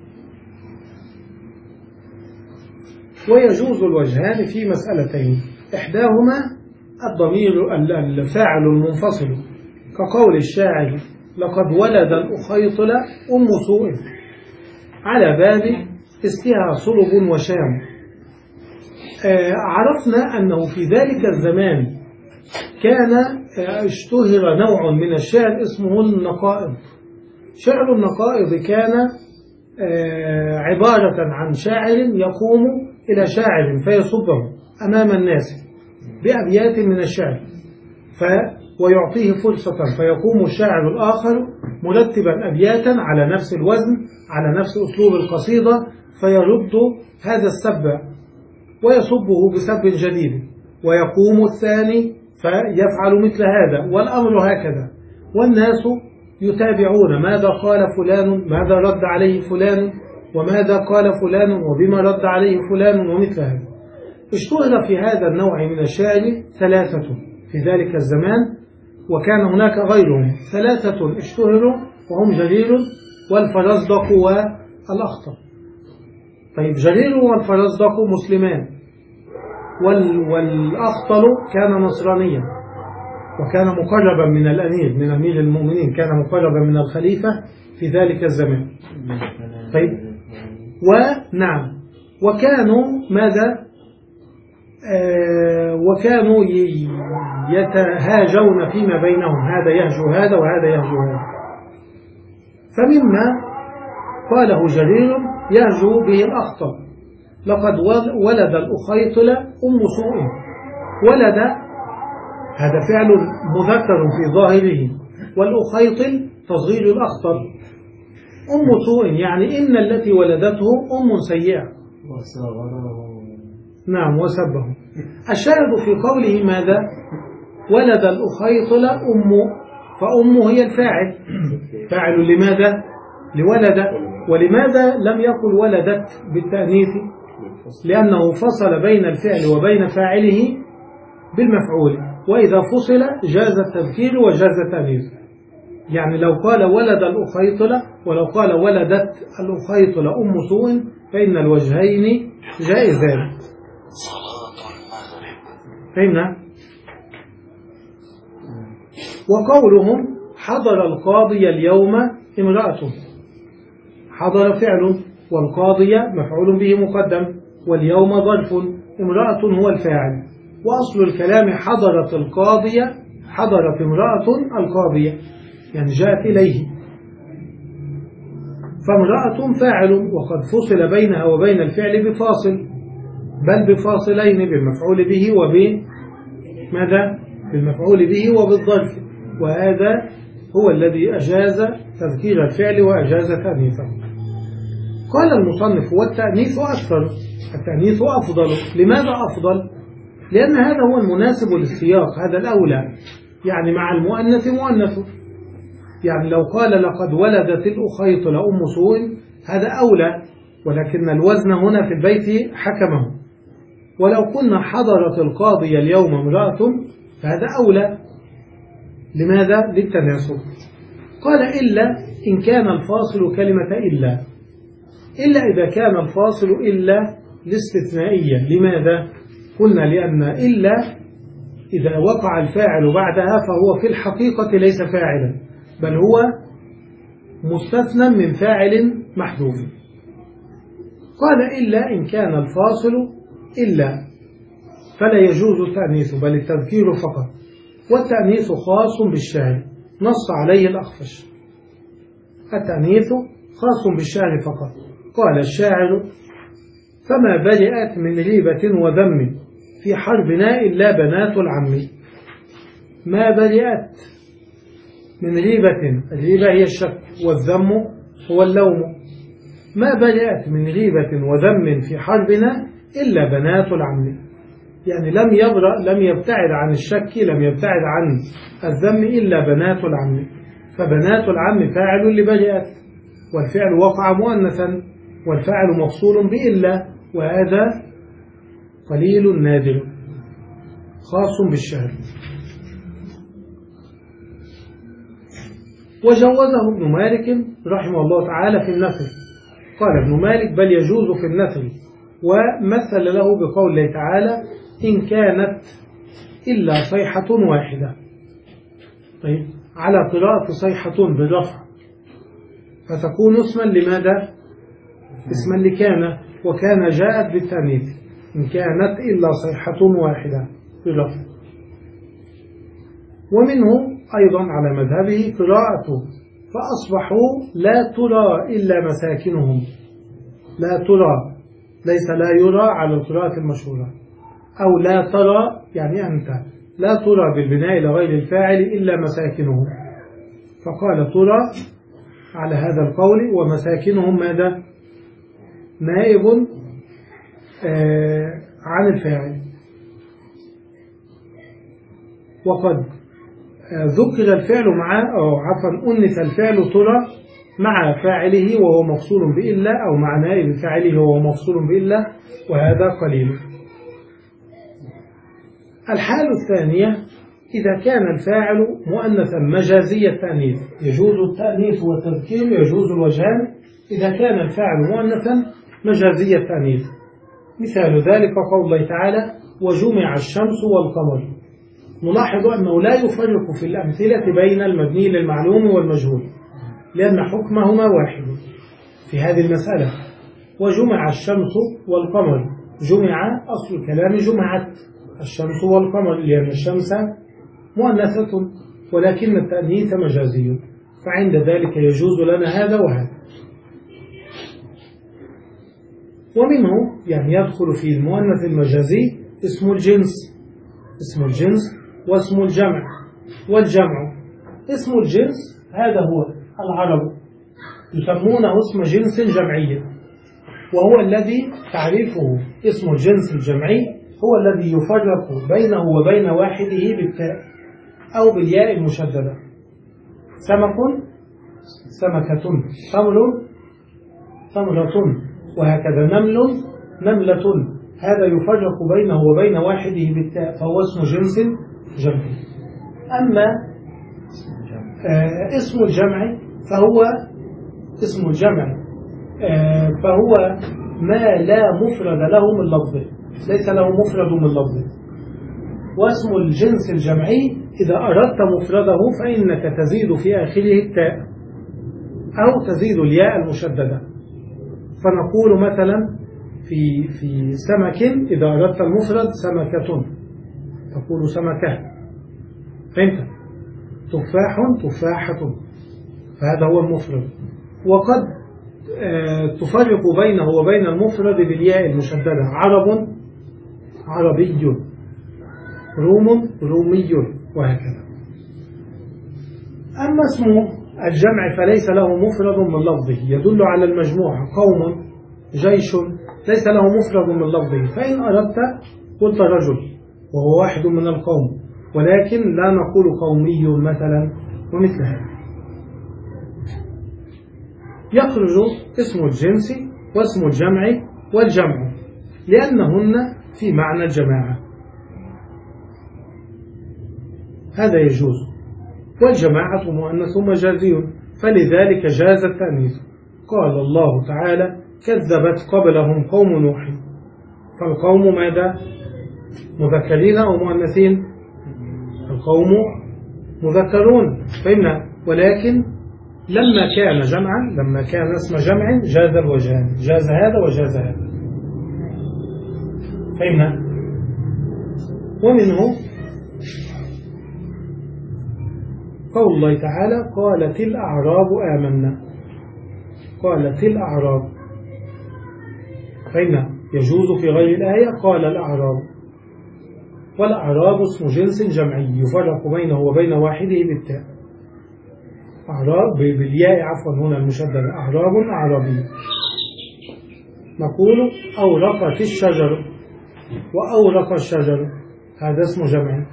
ويجوز الوجهان في مسألتين، إحداهما الضمير الفاعل المنفصل كقول الشاعر لقد ولد الأخيطل أم سوء على باب اسمها صلب وشام. آه عرفنا أنه في ذلك الزمان كان آه اشتهر نوع من الشعر اسمه النقائض. شعر النقائض كان آه عبارة عن شاعر يقوم إلى شاعر فيصبه أمام الناس بأبيات من الشعر ف ويعطيه فرصة، فيقوم الشاعر الآخر مرتبا أبياتا على نفس الوزن على نفس أسلوب القصيدة، فيرد هذا السب ويصبه بسب جديد، ويقوم الثاني فيفعل مثل هذا، والأمر هكذا، والناس يتابعون ماذا قال فلان، ماذا رد عليه فلان، وماذا قال فلان وبما رد عليه فلان، ومثل هذا. اشتهر في هذا النوع من الشعر ثلاثة في ذلك الزمان، وكان هناك غيرهم، ثلاثة اشتهروا وهم جرير والفرزدق والأخطل. طيب جرير والفرزدق مسلمان، والأخطل كان نصرانيا وكان مقربا من الأمير من أمير المؤمنين، كان مقربا من الخليفة في ذلك الزمان. طيب ونعم وكانوا ماذا آه وكانوا يتهاجون فيما بينهم، هذا يهجو هذا وهذا يهجو هذا. فمما قاله جرير يهجو به الأخطل لقد ولد الأخيطل أم سوء. ولد هذا فعل مذكر في ظاهره، والأخيطل تصغير الأخطل. أم سوء يعني إن التي ولدته أم سيئة. نعم وسبه. الشاهد في قوله ماذا؟ ولد الأخيطل أم، فأمه هي الفاعل. فاعل لماذا؟ لولد. ولماذا لم يقل ولدت بالتأنيث؟ لأنه فصل بين الفعل وبين فاعله بالمفعول، وإذا فصل جاز التذكير وجاز التأنيث. يعني لو قال ولد الأخيطل ولو قال ولدت الأخيطل أم سوء فإن الوجهين جائزان. فهمنا؟ وقولهم حضر القاضي اليوم امرأة، حضر فعل والقاضي مفعول به مقدم، واليوم ظرف، امرأة هو الفاعل. وأصل الكلام حضرت القاضية، حضرت امرأة القاضية يعني جاءت إليه، فامرأة فاعل وقد فصل بينها وبين الفعل بفاصل، بل بفاصلين بالمفعول به وبماذا؟ بالمفعول به وبالظرف، وهذا هو الذي أجاز تذكير الفعل وأجاز تأنيثه. قال المصنف والتأنيث أكثر، التأنيث أفضل. لماذا أفضل؟ لأن هذا هو المناسب للسياق، هذا الأولى، يعني مع المؤنث مؤنث. يعني لو قال لقد ولدت الأخيطل أم سوء هذا أولى، ولكن الوزن هنا في البيت حكمه. ولو كنا حضرت القاضي اليوم امرأة فهذا أولى. لماذا؟ للتناسب. قال إلا إن كان الفاصل كلمة إلا، إلا إذا كان الفاصل إلا الاستثنائية. لماذا؟ قلنا لأن إلا إذا وقع الفاعل بعدها فهو في الحقيقة ليس فاعلا، بل هو مستثنى من فاعل محذوف. قال إلا إن كان الفاصل إلا فلا يجوز التأنيث بل التذكير فقط، والتأنيث خاص بالشعر نص عليه الأخفش. التأنيث خاص بالشعر فقط. قال الشاعر: فما برئت من ريبة وذم في حربنا إلا بنات العم. ما برئت من ريبة، الريبة هي الشك، والذم هو اللوم. ما برئت من ريبة وذم في حربنا إلا بنات العم، يعني لم يبرأ، لم يبتعد عن الشك، لم يبتعد عن الذم إلا بنات العم. فبنات العم فاعل لبرئت، والفعل وقع مؤنثا، والفاعل مفصول بإلا، وهذا قليل نادر خاص بالشعر. وجوزه ابن مالك رحمه الله تعالى في النثر. قال ابن مالك: بل يجوز في النثر، ومثل له بقول الله تعالى: إن كانت إلا صيحة واحدة. طيب، على قراءة صيحة بالرفع فتكون اسما لماذا؟ اسما لكان، وكان جاءت بالتأنيث. إن كانت إلا صيحة واحدة بالرفع. ومنه أيضا على مذهبه قراءته: فأصبحوا لا ترى إلا مساكنهم. لا ترى ليس لا يرى على القراءة المشهورة، أو لا ترى يعني أنت لا ترى بالبناء لغير الفاعل إلا مساكنهم، فقال ترى على هذا القول. ومساكنهم ماذا؟ نائب آه عن الفاعل. وقد آه ذكر الفعل مع أو عفوا أنث الفعل ترى مع فاعله وهو مفصول بإلا، أو مع نائب فاعله وهو مفصول بإلا، وهذا قليل. الحالة الثانية: إذا كان الفاعل مؤنثا مجازي التأنيث. يجوز التأنيث والتذكير، يجوز الوجهان إذا كان الفاعل مؤنثا مجازي التأنيث. مثال ذلك قول الله تعالى: وجمع الشمس والقمر. نلاحظ أنه لا يفرق في الأمثلة بين المبني للمعلوم والمجهول، لأن حكمهما واحد في هذه المسألة. وجمع الشمس والقمر، جمع أصل الكلام جمعت الشمس والقمر، لأن الشمس مؤنثة ولكن التأنيث مجازي، فعند ذلك يجوز لنا هذا وهذا. ومنه يعني يدخل في المؤنث المجازي اسم الجنس، اسم الجنس واسم الجمع والجمع. اسم الجنس هذا هو العرب يسمونه اسم جنس جمعي، وهو الذي تعريفه اسم الجنس الجمعي هو الذي يفرق بينه وبين واحده بالتاء أو بالياء المشددة. سمك سمكة، تمر تمرة، وهكذا. نمل نملة، هذا يفرق بينه وبين واحده بالتاء، فهو اسم جنس جمعي. أما آه اسم الجمع فهو اسم الجمع آه فهو ما لا مفرد له من لفظه، ليس له مفرد من لفظه. واسم الجنس الجمعي إذا أردت مفرده فإنك تزيد في آخره التاء أو تزيد الياء المشددة. فنقول مثلا في في سمك إذا أردت المفرد سمكة تقول سمكة، فهمت؟ تفاح تفاحة، فهذا هو المفرد. وقد آه تفرق بينه وبين المفرد بالياء المشددة: عرب عربي، روم رومي، وهكذا. أما اسم الجمع فليس له مفرد من لفظه، يدل على المجموع. قوم جيش ليس له مفرد من لفظه، فإن أردت قلت رجل وهو واحد من القوم، ولكن لا نقول قومي مثلا ومثل هذا. يخرج اسم الجنس واسم الجمع والجمع لأنهن في معنى الجماعة، هذا يجوز. والجماعة مؤنث مجازي، فلذلك جاز التأنيث. قال الله تعالى: كذبت قبلهم قوم نوح. فالقوم ماذا؟ مذكرين أو مؤنثين؟ القوم مذكرون، فهمنا. ولكن لما كان جمعا، لما كان اسم جمع جاز الوجهان، جاز هذا وجاز هذا، فهمنا. ومنه قول الله تعالى قالت الأعراب آمنا، قالت الأعراب، فهمنا. يجوز في غير الآية قال الأعراب، والأعراب اسم جنس جمعي يفرق بينه وبين واحده بالتاء. أعراب بالياء، عفوا هنا المشددة، أعراب أعرابي. نقول أورقت الشجر وأورق الشجر، هذا اسم جمع.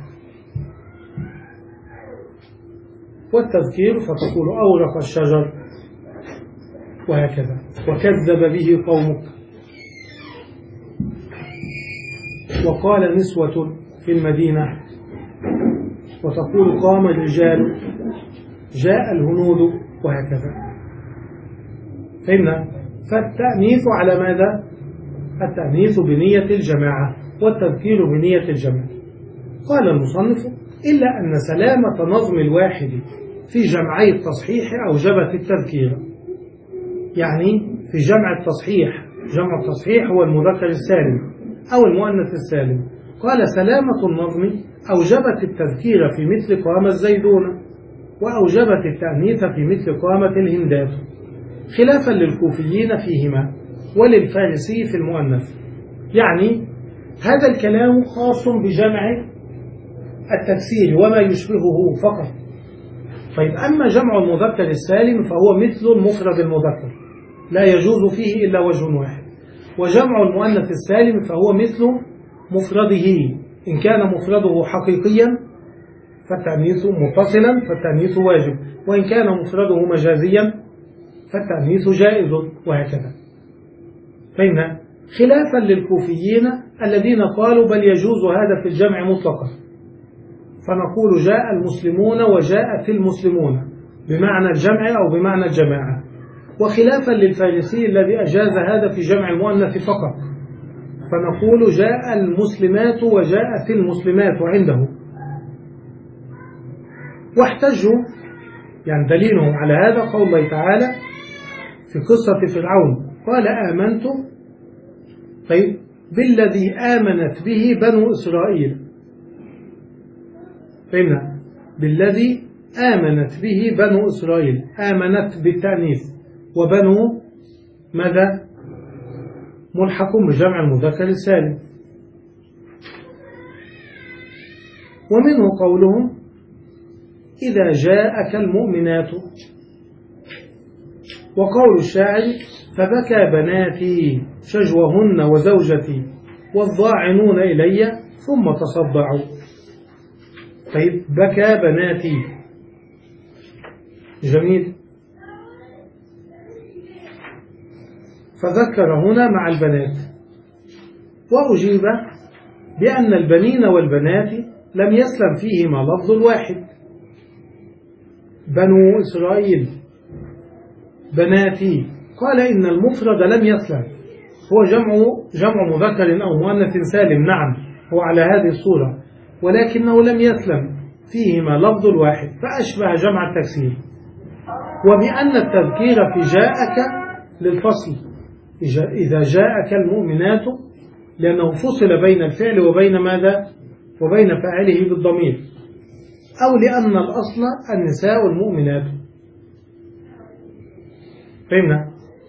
والتذكير فتقول أورق الشجر، وهكذا. وكذب به قومك. وقال نسوة في المدينة، وتقول قام الرجال، جاء الهنود، وهكذا، فهمنا. فالتأنيث على ماذا؟ التأنيث بنية الجماعة، والتذكير بنية الجمع. قال المصنف إلا أن سلامة نظم الواحد في جمعي التصحيح أوجبت التذكير. يعني في جمع التصحيح، جمع التصحيح هو المذكر السالم أو المؤنث السالم، قال سلامة النظم أوجبت التذكير في مثل قام الزيدون، وأوجبت التأنيث في مثل قامت الهندات، خلافا للكوفيين فيهما وللفارسي في المؤنث. يعني هذا الكلام خاص بجمع التكسير وما يشبهه فقط. طيب أما جمع المذكر السالم فهو مثل المفرد المذكر، لا يجوز فيه إلا وجه واحد. وجمع المؤنث السالم فهو مثل مفرده، إن كان مفرده حقيقيا فالتأنيث متصلا فالتأنيث واجب، وإن كان مفرده مجازيا فالتأنيث جائز، وهكذا، فهمنا. خلافا للكوفيين الذين قالوا بل يجوز هذا في الجمع مطلقا، فنقول جاء المسلمون وجاءت المسلمون بمعنى الجمع أو بمعنى الجماعة. وخلافا للفارسي الذي أجاز هذا في جمع المؤنث فقط، فنقول جاء المسلمات وجاءت المسلمات عنده. واحتجوا، يعني دليلهم على هذا قول الله تعالى في قصة فرعون قال آمنت، طيب بالذي آمنت به بنو إسرائيل، فهمنا، بالذي آمنت به بنو إسرائيل، آمنت بالتأنيث، وبنو ماذا؟ ملحق بجمع المذكر السالم. ومنه قولهم إذا جاءك المؤمنات، وقول الشاعر فبكى بناتي شجوهن وزوجتي والضاعنون إلي ثم تصدعوا. طيب بكى بناتي، جميل، فذكر هنا مع البنات، وأجيب بأن البنين والبنات لم يسلم فيهما لفظ واحد. بنو إسرائيل بناتي، قال إن المفرد لم يسلم، هو جمع جمع مذكر أو مؤنث سالم، نعم هو على هذه الصورة، ولكنه لم يسلم فيهما لفظ واحد فأشبه جمع التكسير. وبأن التذكير في جاءك للفصل، إذا جاءك المؤمنات، لأنه فصل بين الفعل وبين ماذا؟ وبين فاعله بالضمير، أو لأن الأصل النساء المؤمنات، فهمنا؟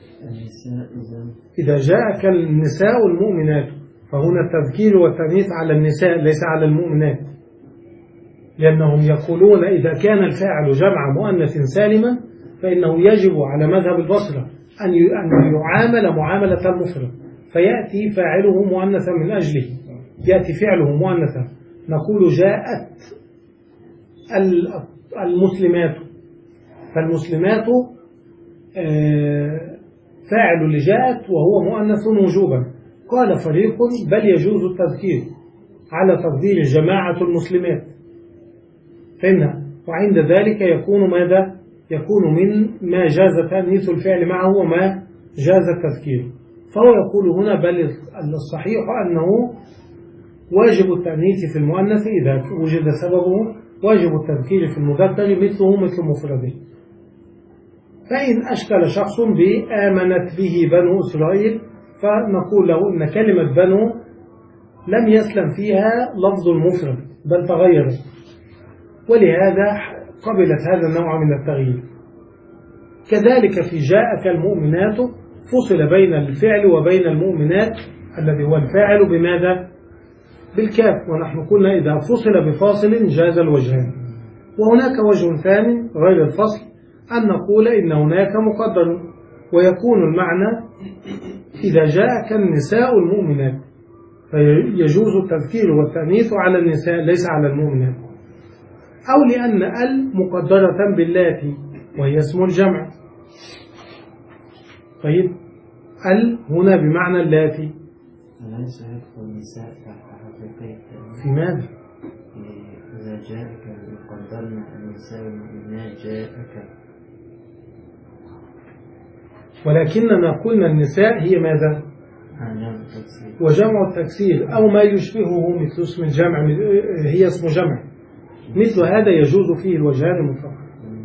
إذا جاءك النساء المؤمنات، فهنا التذكير والتأنيث على النساء ليس على المؤمنات، لأنهم يقولون إذا كان الفاعل جمع مؤنث سالما فإنه يجب على مذهب البصرة أن يعامل معاملة المفرد، فيأتي فاعله مؤنثا من أجله، يأتي فعله مؤنثا، نقول جاءت المسلمات، فالمسلمات فاعل لجاءت وهو مؤنث وجوبا. قال فريق بل يجوز التذكير على تقدير جماعة المسلمات، فهمنا. وعند ذلك يكون ماذا؟ يكون من ما جاز تأنيث الفعل معه وما جاز التذكير. فهو يقول هنا بل الصحيح أنه واجب التأنيث في المؤنث إذا وجد سببه، واجب التذكير في المذكر مثله مثل مفرده. فإن أشكل شخص بآمنت به بنو إسرائيل فنقول له إن كلمة بنو لم يسلم فيها لفظ المفرد بل تغيرت، ولهذا قبلت هذا النوع من التغيير. كذلك في جاءك المؤمنات فصل بين الفعل وبين المؤمنات الذي هو الفاعل بماذا؟ بالكاف، ونحن قلنا إذا فصل بفاصل جاز الوجهان. وهناك وجه ثاني غير الفصل أن نقول إن هناك مقدر، ويكون المعنى إذا جاءك النساء المؤمنات فيجوز التذكير والتأنيث على النساء ليس على المؤمنات، أو لأن ال مقدرة باللاتي وهي اسم الجمع. طيب ال هنا بمعنى اللاتي، أليس يدخل النساء تحت حقيقية في ماذا؟ إذا جاءك قدرنا النساء المؤمنات جاءك، ولكننا قلنا النساء هي ماذا؟ وجمع التكسير أو ما يشبهه مثل اسم الجمع، هي اسم جمع، مثل هذا يجوز فيه الوجهان مطلقا.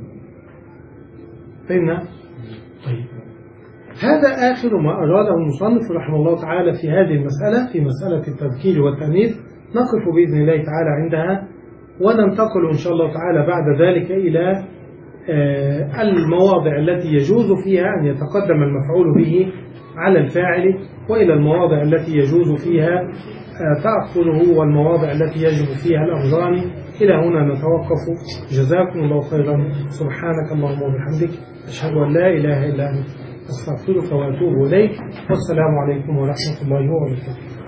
فهمنا؟ طيب هذا آخر ما أراده المصنف رحمه الله تعالى في هذه المسألة، في مسألة التذكير والتأنيث. نقف بإذن الله تعالى عندها، وننتقل إن شاء الله تعالى بعد ذلك إلى المواضع التي يجوز فيها أن يتقدم المفعول به على الفاعل، وإلى المواضع التي يجوز فيها تأخره، والمواضع التي يجب فيها الأمران. إلى هنا نتوقف. جزاكم الله خيرا. سبحانك اللهم وبحمدك، أشهد أن لا إله إلا أنت، أستغفرك وأتوب إليك. والسلام عليكم ورحمة الله وبركاته.